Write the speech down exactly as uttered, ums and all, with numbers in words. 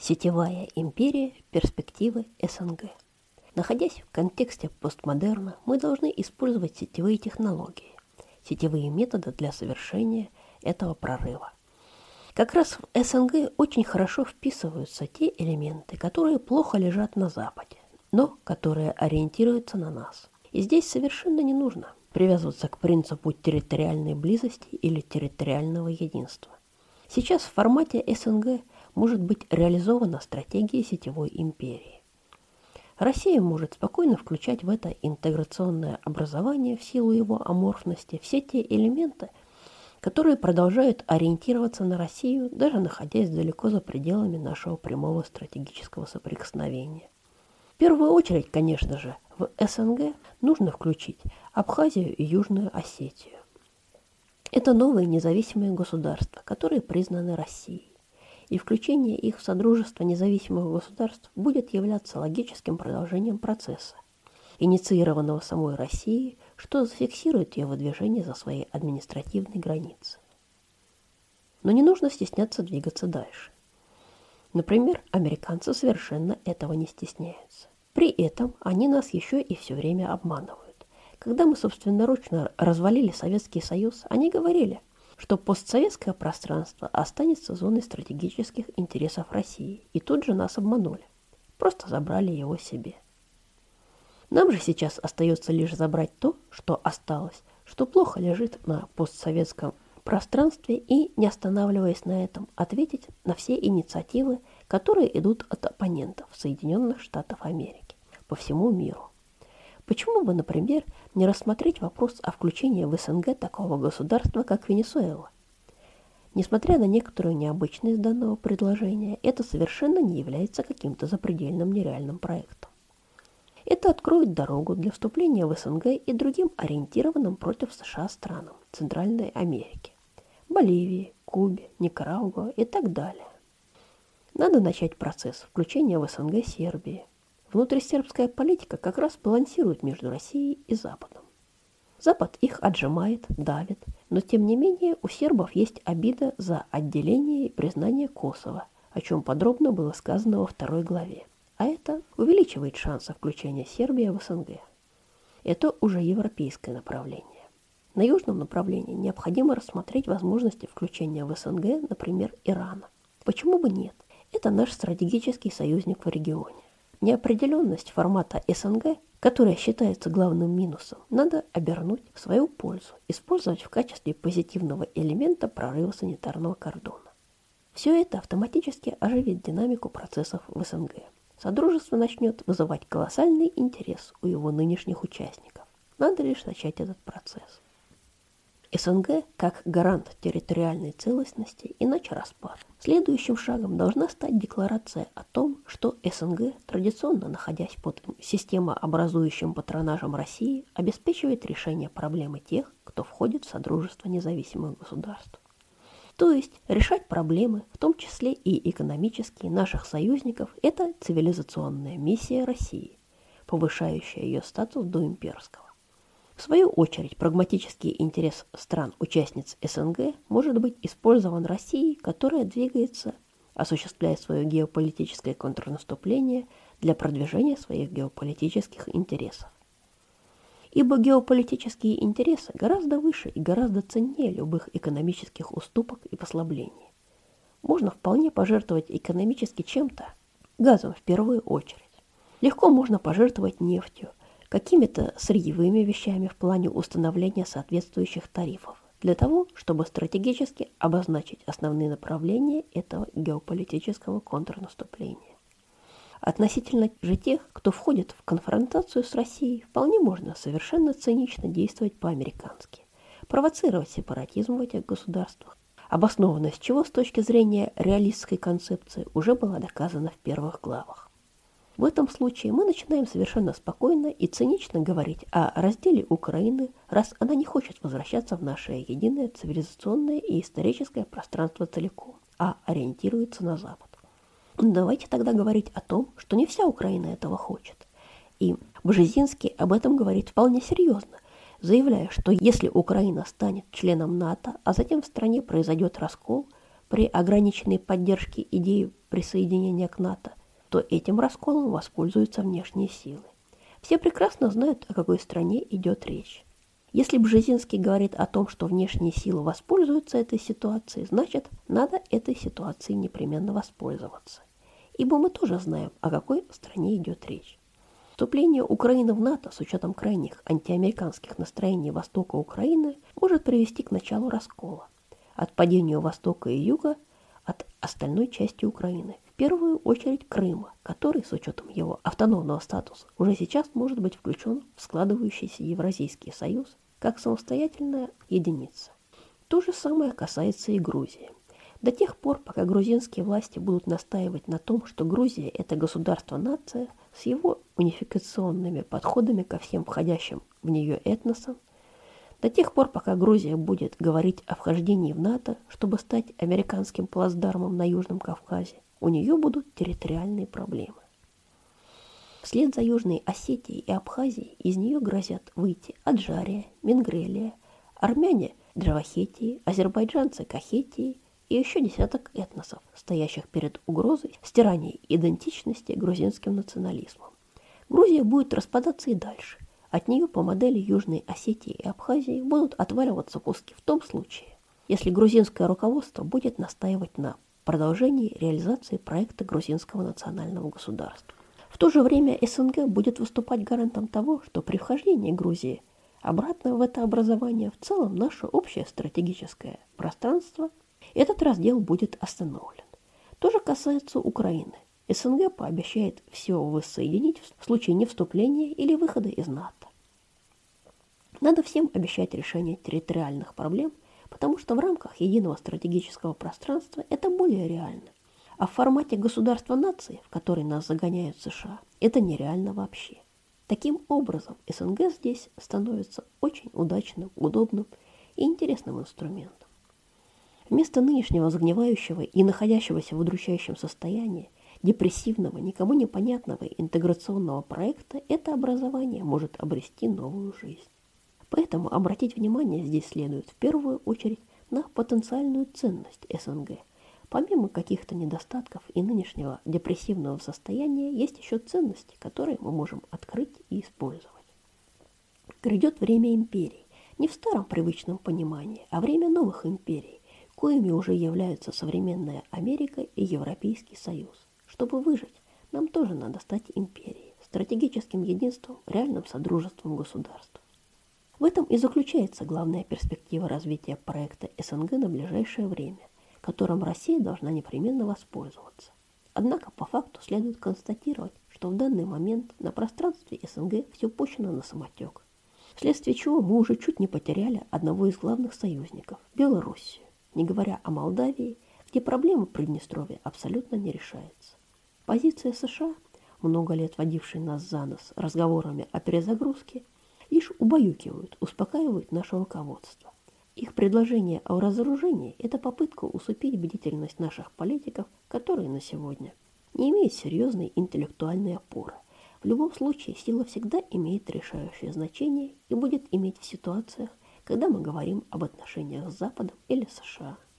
Сетевая империя. Перспективы СНГ. Находясь в контексте постмодерна, мы должны использовать сетевые технологии, сетевые методы для совершения этого прорыва. Как раз в СНГ очень хорошо вписываются те элементы, которые плохо лежат на Западе, но которые ориентируются на нас. И здесь совершенно не нужно привязываться к принципу территориальной близости или территориального единства. Сейчас в формате СНГ может быть реализована стратегия сетевой империи. Россия может спокойно включать в это интеграционное образование в силу его аморфности все те элементы, которые продолжают ориентироваться на Россию, даже находясь далеко за пределами нашего прямого стратегического соприкосновения. В первую очередь, конечно же, в СНГ нужно включить Абхазию и Южную Осетию. Это новые независимые государства, которые признаны Россией, и включение их в Содружество независимых государств будет являться логическим продолжением процесса, инициированного самой Россией, что зафиксирует ее выдвижение за свои административные границы. Но не нужно стесняться двигаться дальше. Например, американцы совершенно этого не стесняются. При этом они нас еще и все время обманывают. Когда мы собственноручно развалили Советский Союз, они говорили, что постсоветское пространство останется зоной стратегических интересов России, и тут же нас обманули. Просто забрали его себе. Нам же сейчас остается лишь забрать то, что осталось, что плохо лежит на постсоветском пространстве, и, не останавливаясь на этом, ответить на все инициативы, которые идут от оппонентов Соединенных Штатов Америки по всему миру. Почему бы, например, не рассмотреть вопрос о включении в СНГ такого государства, как Венесуэла? Несмотря на некоторую необычность данного предложения, это совершенно не является каким-то запредельным нереальным проектом. Это откроет дорогу для вступления в СНГ и другим ориентированным против США странам Центральной Америки – Боливии, Кубе, Никарагуа и так далее. Надо начать процесс включения в СНГ Сербии. Внутрисербская политика как раз балансирует между Россией и Западом. Запад их отжимает, давит, но тем не менее у сербов есть обида за отделение и признание Косово, о чем подробно было сказано во второй главе. А это увеличивает шансы включения Сербии в СНГ. Это уже европейское направление. На южном направлении необходимо рассмотреть возможности включения в СНГ, например, Ирана. Почему бы нет? Это наш стратегический союзник в регионе. Неопределенность формата СНГ, которая считается главным минусом, надо обернуть в свою пользу, использовать в качестве позитивного элемента прорыва санитарного кордона. Все это автоматически оживит динамику процессов в СНГ. Содружество начнет вызывать колоссальный интерес у его нынешних участников. Надо лишь начать этот процесс. СНГ как гарант территориальной целостности, иначе распад. Следующим шагом должна стать декларация о том, что СНГ, традиционно находясь под системообразующим патронажем России, обеспечивает решение проблемы тех, кто входит в Содружество независимых государств. То есть решать проблемы, в том числе и экономические, наших союзников, это цивилизационная миссия России, повышающая ее статус до имперского. В свою очередь, прагматический интерес стран-участниц СНГ может быть использован Россией, которая двигается, осуществляя свое геополитическое контрнаступление для продвижения своих геополитических интересов. Ибо геополитические интересы гораздо выше и гораздо ценнее любых экономических уступок и послаблений. Можно вполне пожертвовать экономически чем-то, газом в первую очередь. Легко можно пожертвовать нефтью, какими-то сырьевыми вещами в плане установления соответствующих тарифов, для того, чтобы стратегически обозначить основные направления этого геополитического контрнаступления. Относительно же тех, кто входит в конфронтацию с Россией, вполне можно совершенно цинично действовать по-американски, провоцировать сепаратизм в этих государствах, обоснованность чего с точки зрения реалистской концепции уже была доказана в первых главах. В этом случае мы начинаем совершенно спокойно и цинично говорить о разделе Украины, раз она не хочет возвращаться в наше единое цивилизационное и историческое пространство целиком, а ориентируется на Запад. Давайте тогда говорить о том, что не вся Украина этого хочет. И Бжезинский об этом говорит вполне серьезно, заявляя, что если Украина станет членом НАТО, а затем в стране произойдет раскол, при ограниченной поддержке идеи присоединения к НАТО, то этим расколом воспользуются внешние силы. Все прекрасно знают, о какой стране идет речь. Если Бжезинский говорит о том, что внешние силы воспользуются этой ситуацией, значит, надо этой ситуацией непременно воспользоваться. Ибо мы тоже знаем, о какой стране идет речь. Вступление Украины в НАТО с учетом крайних антиамериканских настроений востока Украины может привести к началу раскола, отпадению Востока и Юга от остальной части Украины, в первую очередь Крыма, который, с учетом его автономного статуса, уже сейчас может быть включен в складывающийся Евразийский союз как самостоятельная единица. То же самое касается и Грузии. До тех пор, пока грузинские власти будут настаивать на том, что Грузия – это государство-нация с его унификационными подходами ко всем входящим в нее этносам, до тех пор, пока Грузия будет говорить о вхождении в НАТО, чтобы стать американским плацдармом на Южном Кавказе, у нее будут территориальные проблемы. Вслед за Южной Осетией и Абхазией из нее грозят выйти Аджария, Мингрелия, армяне Джавахетии, азербайджанцы Кахетии и еще десяток этносов, стоящих перед угрозой стирания идентичности грузинским национализмом. Грузия будет распадаться и дальше. От нее по модели Южной Осетии и Абхазии будут отваливаться куски в том случае, если грузинское руководство будет настаивать на продолжении реализации проекта грузинского национального государства. В то же время СНГ будет выступать гарантом того, что при вхождении Грузии обратно в это образование в целом наше общее стратегическое пространство, этот раздел будет остановлен. То же касается Украины. СНГ пообещает все воссоединить в случае невступления или выхода из НАТО. Надо всем обещать решение территориальных проблем, потому что в рамках единого стратегического пространства это более реально. А в формате государства-нации, в который нас загоняют США, это нереально вообще. Таким образом, СНГ здесь становится очень удачным, удобным и интересным инструментом. Вместо нынешнего загнивающего и находящегося в удручающем состоянии депрессивного, никому непонятного интеграционного проекта это образование может обрести новую жизнь. Поэтому обратить внимание здесь следует в первую очередь на потенциальную ценность СНГ. Помимо каких-то недостатков и нынешнего депрессивного состояния, есть еще ценности, которые мы можем открыть и использовать. Грядет время империй, не в старом привычном понимании, а время новых империй, коими уже являются современная Америка и Европейский Союз. Чтобы выжить, нам тоже надо стать империей, стратегическим единством, реальным содружеством государств. В этом и заключается главная перспектива развития проекта СНГ на ближайшее время, которым Россия должна непременно воспользоваться. Однако по факту следует констатировать, что в данный момент на пространстве СНГ все пущено на самотек, вследствие чего мы уже чуть не потеряли одного из главных союзников – Белоруссию, не говоря о Молдавии, где проблема Приднестровья абсолютно не решается. Позиция США, много лет водившей нас за нос разговорами о перезагрузке, лишь убаюкивают, успокаивают наше руководство. Их предложение о разоружении – это попытка усыпить бдительность наших политиков, которые на сегодня не имеют серьезной интеллектуальной опоры. В любом случае, сила всегда имеет решающее значение и будет иметь в ситуациях, когда мы говорим об отношениях с Западом или США.